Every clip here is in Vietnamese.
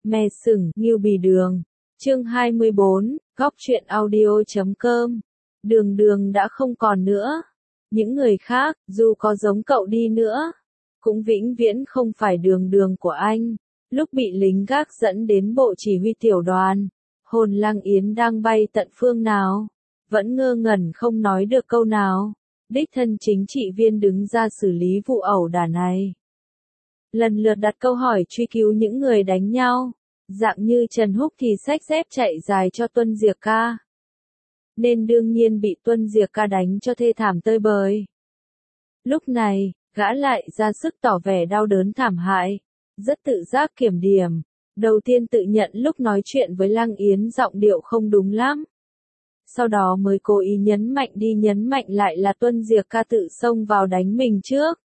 Mè sừng, Ngưu Bì Đường. Chương 24, Góc truyện audio.com. Đường Đường đã không còn nữa. Những người khác, dù có giống cậu đi nữa, cũng vĩnh viễn không phải Đường Đường của anh. Lúc bị lính gác dẫn đến bộ chỉ huy tiểu đoàn, hồn Lăng Yến đang bay tận phương nào, vẫn ngơ ngẩn không nói được câu nào. Đích thân chính trị viên đứng ra xử lý vụ ẩu đả này. Lần lượt đặt câu hỏi truy cứu những người đánh nhau. Dạng như Trần Húc thì xách dép chạy dài cho Tuân Diệc Ca, nên đương nhiên bị Tuân Diệc Ca đánh cho thê thảm tơi bời. Lúc này, gã lại ra sức tỏ vẻ đau đớn thảm hại, rất tự giác kiểm điểm. Đầu tiên tự nhận lúc nói chuyện với Lăng Yến giọng điệu không đúng lắm. Sau đó mới cố ý nhấn mạnh lại là Tuân Diệc Ca tự xông vào đánh mình trước.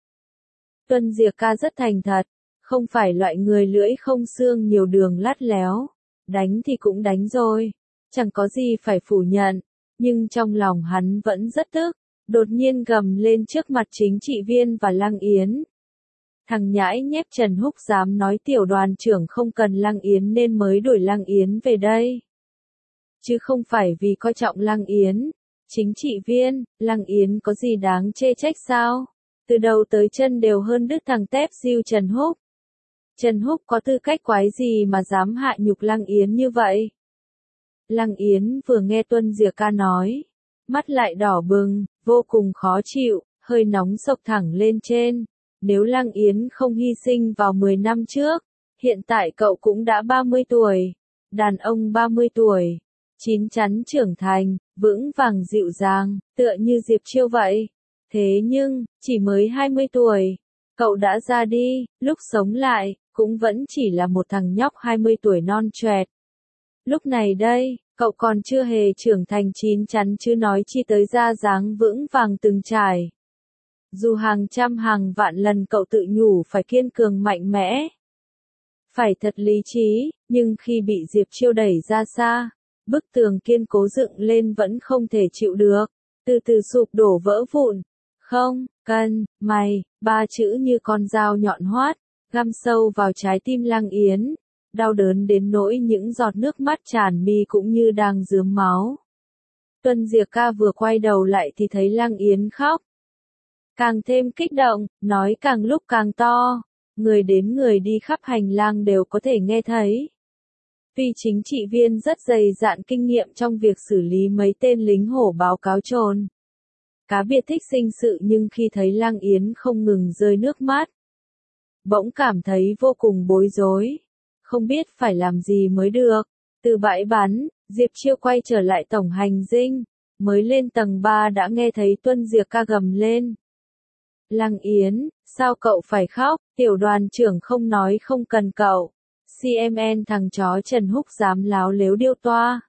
Tuân Diệc Ca rất thành thật, không phải loại người lưỡi không xương nhiều đường lắt léo. Đánh thì cũng đánh rồi, chẳng có gì phải phủ nhận, nhưng trong lòng hắn vẫn rất tức, đột nhiên gầm lên trước mặt chính trị viên và Lăng Yến. Thằng nhãi nhép Trần Húc dám nói tiểu đoàn trưởng không cần Lăng Yến nên mới đuổi Lăng Yến về đây. Chứ không phải vì coi trọng Lăng Yến. Chính trị viên, Lăng Yến có gì đáng chê trách sao? Từ đầu tới chân đều hơn đứt thằng tép diêu Trần Húc. Trần Húc có tư cách quái gì mà dám hạ nhục Lăng Yến như vậy? Lăng Yến vừa nghe Tuân Diệc Ca nói, mắt lại đỏ bừng, vô cùng khó chịu, hơi nóng sộc thẳng lên trên. Nếu Lăng Yến không hy sinh vào 10 năm trước, hiện tại cậu cũng đã 30 tuổi. Đàn ông 30 tuổi, chín chắn trưởng thành, vững vàng dịu dàng, tựa như Diệp Chiêu vậy. Thế nhưng, chỉ mới 20 tuổi, cậu đã ra đi, lúc sống lại, cũng vẫn chỉ là một thằng nhóc 20 tuổi non choẹt. Lúc này đây, cậu còn chưa hề trưởng thành chín chắn chứ nói chi tới ra dáng vững vàng từng trải. Dù hàng trăm hàng vạn lần cậu tự nhủ phải kiên cường mạnh mẽ, phải thật lý trí, nhưng khi bị Diệp Chiêu đẩy ra xa, bức tường kiên cố dựng lên vẫn không thể chịu được, từ từ sụp đổ vỡ vụn. Không, cần, mày, ba chữ như con dao nhọn hoắt, găm sâu vào trái tim Lăng Yến, đau đớn đến nỗi những giọt nước mắt tràn mi cũng như đang rướm máu. Tuân Diệc Ca vừa quay đầu lại thì thấy Lăng Yến khóc. Càng thêm kích động, nói càng lúc càng to, người đến người đi khắp hành lang đều có thể nghe thấy. Vì chính trị viên rất dày dạn kinh nghiệm trong việc xử lý mấy tên lính hổ báo cáo trồn. Cá biệt thích sinh sự nhưng khi thấy Lăng Yến không ngừng rơi nước mắt, bỗng cảm thấy vô cùng bối rối, không biết phải làm gì mới được. Từ bãi bắn, Diệp Chiêu quay trở lại tổng hành dinh, mới lên tầng 3 đã nghe thấy Tuân Diệc Ca gầm lên. Lăng Yến, sao cậu phải khóc, tiểu đoàn trưởng không nói không cần cậu. CMN thằng chó Trần Húc dám láo lếu điêu toa.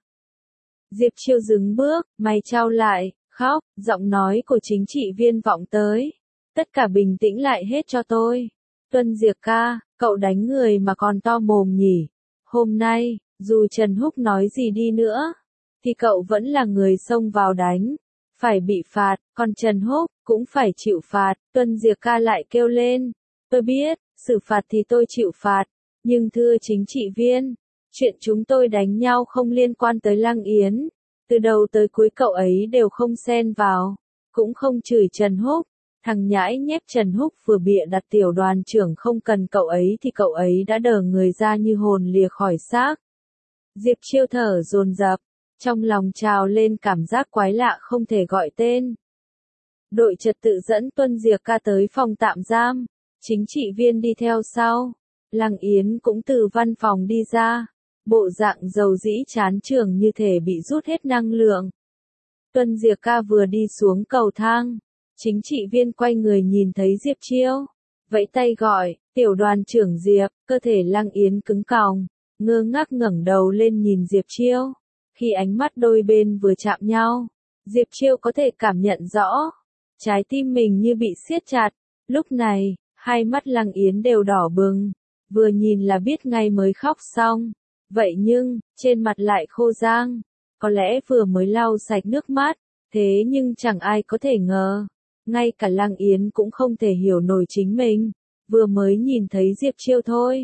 Diệp Chiêu dừng bước, mày trao lại, khóc, giọng nói của chính trị viên vọng tới. Tất cả bình tĩnh lại hết cho tôi. Tuân Diệc Ca, cậu đánh người mà còn to mồm nhỉ. Hôm nay, dù Trần Húc nói gì đi nữa, thì cậu vẫn là người xông vào đánh. Phải bị phạt, còn Trần Húc cũng phải chịu phạt. Tuân Diệc Ca lại kêu lên. Tôi biết, xử phạt thì tôi chịu phạt. Nhưng thưa chính trị viên, chuyện chúng tôi đánh nhau không liên quan tới Lăng Yến. Từ đầu tới cuối cậu ấy đều không xen vào, cũng không chửi Trần Húc. Thằng nhãi nhép Trần Húc vừa bịa đặt tiểu đoàn trưởng không cần cậu ấy thì cậu ấy đã đờ người ra như hồn lìa khỏi xác. Diệp Chiêu thở dồn dập, trong lòng trào lên cảm giác quái lạ không thể gọi tên. Đội trật tự dẫn Tuân Diệc Ca tới phòng tạm giam, chính trị viên đi theo sau. Lăng Yến cũng từ văn phòng đi ra, bộ dạng dầu dĩ chán chường như thể bị rút hết năng lượng. Tuân Diệc Ca vừa đi xuống cầu thang, chính trị viên quay người nhìn thấy Diệp Chiêu, vẫy tay gọi, tiểu đoàn trưởng Diệp. Cơ thể Lăng Yến cứng còng, ngơ ngác ngẩng đầu lên nhìn Diệp Chiêu. Khi ánh mắt đôi bên vừa chạm nhau, Diệp Chiêu có thể cảm nhận rõ, trái tim mình như bị siết chặt. Lúc này, hai mắt Lăng Yến đều đỏ bừng, vừa nhìn là biết ngay mới khóc xong. Vậy nhưng, trên mặt lại khô rang, có lẽ vừa mới lau sạch nước mắt. Thế nhưng chẳng ai có thể ngờ, ngay cả Lăng Yến cũng không thể hiểu nổi chính mình. Vừa mới nhìn thấy Diệp Chiêu thôi,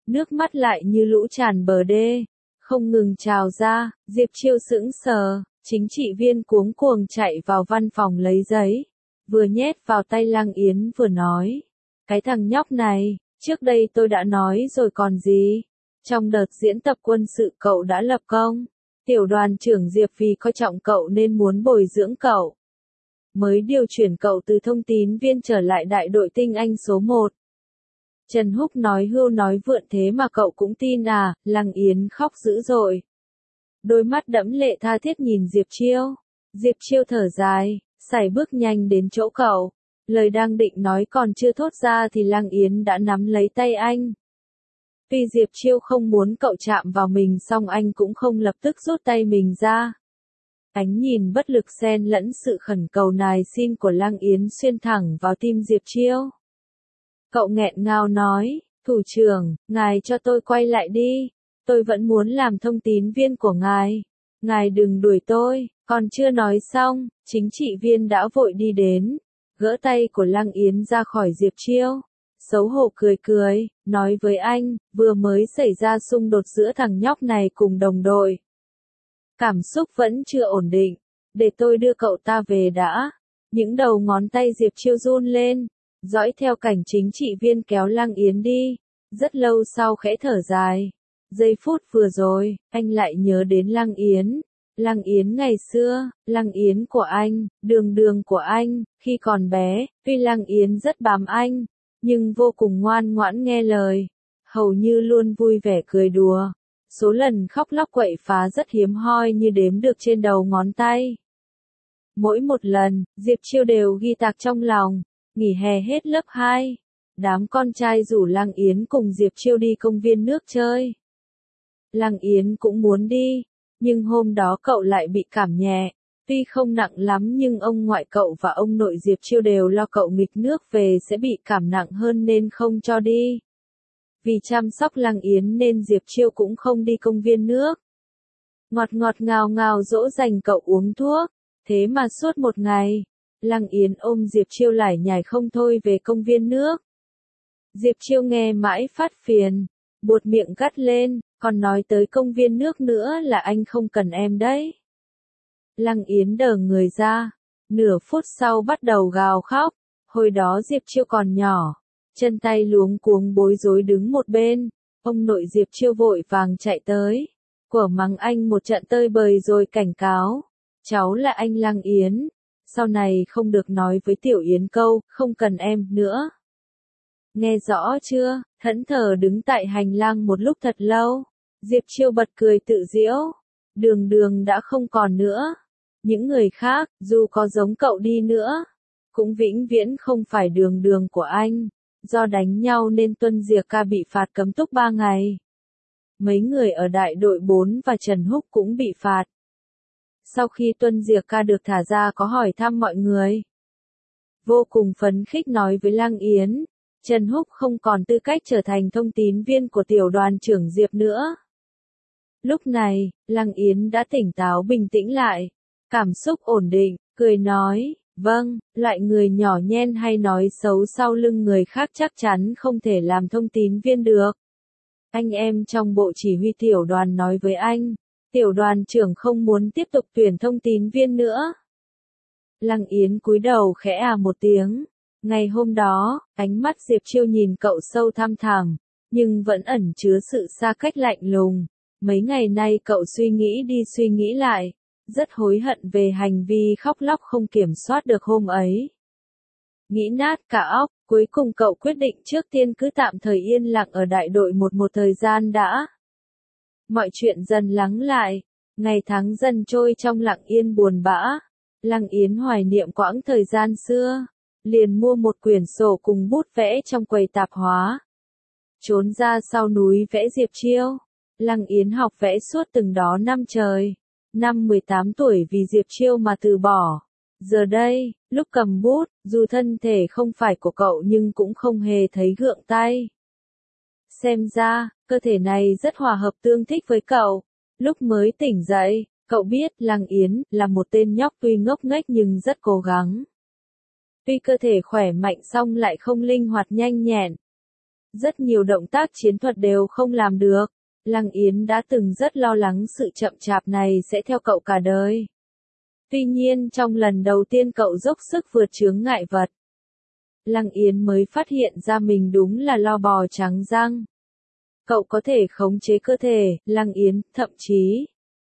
Nước mắt lại như lũ tràn bờ đê, không ngừng trào ra. Diệp Chiêu sững sờ, chính trị viên cuống cuồng chạy vào văn phòng lấy giấy, vừa nhét vào tay Lăng Yến vừa nói. Cái thằng nhóc này, trước đây tôi đã nói rồi còn gì. Trong đợt diễn tập quân sự cậu đã lập công. Tiểu đoàn trưởng Diệp vì coi trọng cậu nên muốn bồi dưỡng cậu. Mới điều chuyển cậu từ thông tín viên trở lại đại đội tinh anh số 1. Trần Húc nói hưu nói vượn thế mà cậu cũng tin à, Lăng Yến khóc dữ dội. Đôi mắt đẫm lệ tha thiết nhìn Diệp Chiêu. Diệp Chiêu thở dài, sải bước nhanh đến chỗ cậu. Lời đang định nói còn chưa thốt ra thì Lăng Yến đã nắm lấy tay anh. Vì Diệp Chiêu không muốn cậu chạm vào mình xong anh cũng không lập tức rút tay mình ra. Ánh nhìn bất lực xen lẫn sự khẩn cầu nài xin của Lăng Yến xuyên thẳng vào tim Diệp Chiêu. Cậu nghẹn ngào nói, thủ trưởng, ngài cho tôi quay lại đi. Tôi vẫn muốn làm thông tín viên của ngài. Ngài đừng đuổi tôi. Còn chưa nói xong, chính trị viên đã vội đi đến, gỡ tay của Lăng Yến ra khỏi Diệp Chiêu. Xấu hổ cười cười, nói với anh, vừa mới xảy ra xung đột giữa thằng nhóc này cùng đồng đội. Cảm xúc vẫn chưa ổn định, để tôi đưa cậu ta về đã. Những đầu ngón tay Diệp Chiêu run lên, dõi theo cảnh chính trị viên kéo Lăng Yến đi. Rất lâu sau khẽ thở dài. Giây phút vừa rồi, anh lại nhớ đến Lăng Yến. Lăng Yến ngày xưa, Lăng Yến của anh, đường đường của anh, khi còn bé, tuy Lăng Yến rất bám anh, nhưng vô cùng ngoan ngoãn nghe lời, hầu như luôn vui vẻ cười đùa. Số lần khóc lóc quậy phá rất hiếm hoi như đếm được trên đầu ngón tay. Mỗi một lần, Diệp Chiêu đều ghi tạc trong lòng. Nghỉ hè hết lớp 2, đám con trai rủ Lăng Yến cùng Diệp Chiêu đi công viên nước chơi. Lăng Yến cũng muốn đi, nhưng hôm đó cậu lại bị cảm nhẹ. Tuy không nặng lắm nhưng ông ngoại cậu và ông nội Diệp Chiêu đều lo cậu nghịch nước về sẽ bị cảm nặng hơn nên không cho đi. Vì chăm sóc Lăng Yến nên Diệp Chiêu cũng không đi công viên nước. Ngọt ngọt ngào ngào dỗ dành cậu uống thuốc. Thế mà suốt một ngày, Lăng Yến ôm Diệp Chiêu lải nhải không thôi về công viên nước. Diệp Chiêu nghe mãi phát phiền, buột miệng gắt lên, còn nói tới công viên nước nữa là anh không cần em đấy. Lăng Yến đờ người ra, nửa phút sau bắt đầu gào khóc. Hồi đó Diệp Chiêu còn nhỏ, chân tay luống cuống bối rối đứng một bên. Ông nội Diệp Chiêu vội vàng chạy tới, quở mắng anh một trận tơi bời rồi cảnh cáo. Cháu là anh Lăng Yến, sau này không được nói với Tiểu Yến câu, không cần em nữa. Nghe rõ chưa? Thẫn thờ đứng tại hành lang một lúc thật lâu. Diệp Chiêu bật cười tự giễu. Đường đường đã không còn nữa. Những người khác, dù có giống cậu đi nữa, cũng vĩnh viễn không phải đường đường của anh. Do đánh nhau nên Tuân Diệc Ca bị phạt cấm túc 3 ngày. Mấy người ở đại đội 4 và Trần Húc cũng bị phạt. Sau khi Tuân Diệc Ca được thả ra có hỏi thăm mọi người. Vô cùng phấn khích nói với Lăng Yến, Trần Húc không còn tư cách trở thành thông tín viên của tiểu đoàn trưởng Diệp nữa. Lúc này, Lăng Yến đã tỉnh táo bình tĩnh lại, cảm xúc ổn định, cười nói, vâng, loại người nhỏ nhen hay nói xấu sau lưng người khác chắc chắn không thể làm thông tín viên được. Anh em trong bộ chỉ huy tiểu đoàn nói với anh, tiểu đoàn trưởng không muốn tiếp tục tuyển thông tín viên nữa. Lăng Yến cúi đầu khẽ một tiếng. Ngày hôm đó, ánh mắt Diệp Chiêu nhìn cậu sâu thăm thẳm, nhưng vẫn ẩn chứa sự xa cách lạnh lùng. Mấy ngày nay cậu suy nghĩ đi suy nghĩ lại, rất hối hận về hành vi khóc lóc không kiểm soát được hôm ấy. Nghĩ nát cả óc, cuối cùng cậu quyết định trước tiên cứ tạm thời yên lặng ở đại đội một thời gian đã. Mọi chuyện dần lắng lại, ngày tháng dần trôi trong lặng yên buồn bã. Lăng Yến hoài niệm quãng thời gian xưa, liền mua một quyển sổ cùng bút vẽ trong quầy tạp hóa. Trốn ra sau núi vẽ Diệp Chiêu. Lăng Yến học vẽ suốt từng đó năm trời. Năm 18 tuổi vì Diệp Chiêu mà từ bỏ. Giờ đây, lúc cầm bút, dù thân thể không phải của cậu nhưng cũng không hề thấy gượng tay. Xem ra, cơ thể này rất hòa hợp tương thích với cậu. Lúc mới tỉnh dậy, cậu biết Lăng Yến là một tên nhóc tuy ngốc nghếch nhưng rất cố gắng. Tuy cơ thể khỏe mạnh song lại không linh hoạt nhanh nhẹn. Rất nhiều động tác chiến thuật đều không làm được. Lăng Yến đã từng rất lo lắng sự chậm chạp này sẽ theo cậu cả đời. Tuy nhiên trong lần đầu tiên cậu dốc sức vượt chướng ngại vật, Lăng Yến mới phát hiện ra mình đúng là lo bò trắng răng. Cậu có thể khống chế cơ thể, Lăng Yến, thậm chí.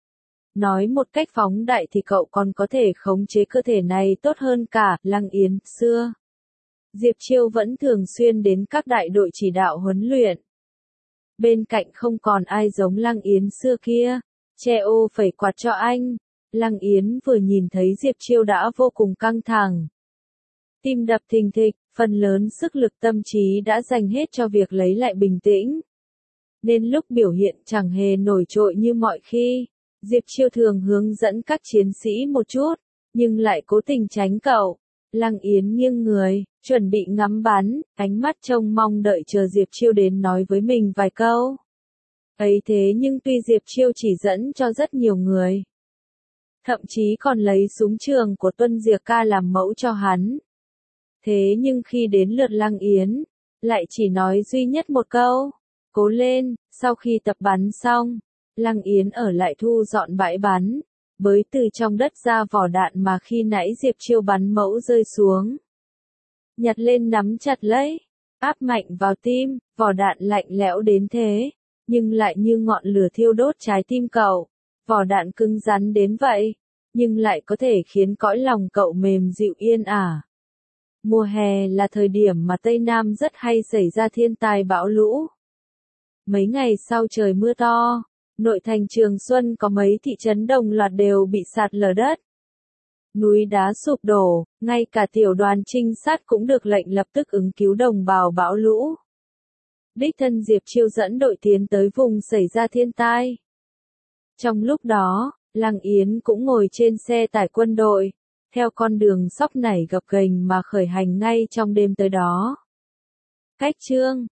Nói một cách phóng đại thì cậu còn có thể khống chế cơ thể này tốt hơn cả, Lăng Yến, xưa. Diệp Chiêu vẫn thường xuyên đến các đại đội chỉ đạo huấn luyện. Bên cạnh không còn ai giống Lăng Yến xưa kia. Che ô phẩy quạt cho anh. Lăng Yến vừa nhìn thấy Diệp Chiêu đã vô cùng căng thẳng. Tim đập thình thịch, phần lớn sức lực tâm trí đã dành hết cho việc lấy lại bình tĩnh. Nên lúc biểu hiện chẳng hề nổi trội như mọi khi. Diệp Chiêu thường hướng dẫn các chiến sĩ một chút, nhưng lại cố tình tránh cậu. Lăng Yến nghiêng người, chuẩn bị ngắm bắn, ánh mắt trông mong đợi chờ Diệp Chiêu đến nói với mình vài câu. Ấy thế nhưng tuy Diệp Chiêu chỉ dẫn cho rất nhiều người, thậm chí còn lấy súng trường của Tuân Diệc Ca làm mẫu cho hắn. Thế nhưng khi đến lượt Lăng Yến, lại chỉ nói duy nhất một câu, cố lên. Sau khi tập bắn xong, Lăng Yến ở lại thu dọn bãi bắn, bới từ trong đất ra vỏ đạn mà khi nãy Diệp Chiêu bắn mẫu rơi xuống. Nhặt lên nắm chặt lấy, áp mạnh vào tim, vỏ đạn lạnh lẽo đến thế, nhưng lại như ngọn lửa thiêu đốt trái tim cậu. Vỏ đạn cứng rắn đến vậy, nhưng lại có thể khiến cõi lòng cậu mềm dịu yên ả. Mùa hè là thời điểm mà Tây Nam rất hay xảy ra thiên tai bão lũ. Mấy ngày sau trời mưa to, nội thành Trường Xuân có mấy thị trấn đồng loạt đều bị sạt lở đất. Núi đá sụp đổ, ngay cả tiểu đoàn trinh sát cũng được lệnh lập tức ứng cứu đồng bào bão lũ. Đích thân Diệp Chiêu dẫn đội tiến tới vùng xảy ra thiên tai. Trong lúc đó, Lăng Yến cũng ngồi trên xe tải quân đội, theo con đường sóc nảy gập ghềnh mà khởi hành ngay trong đêm tới đó. Cách chương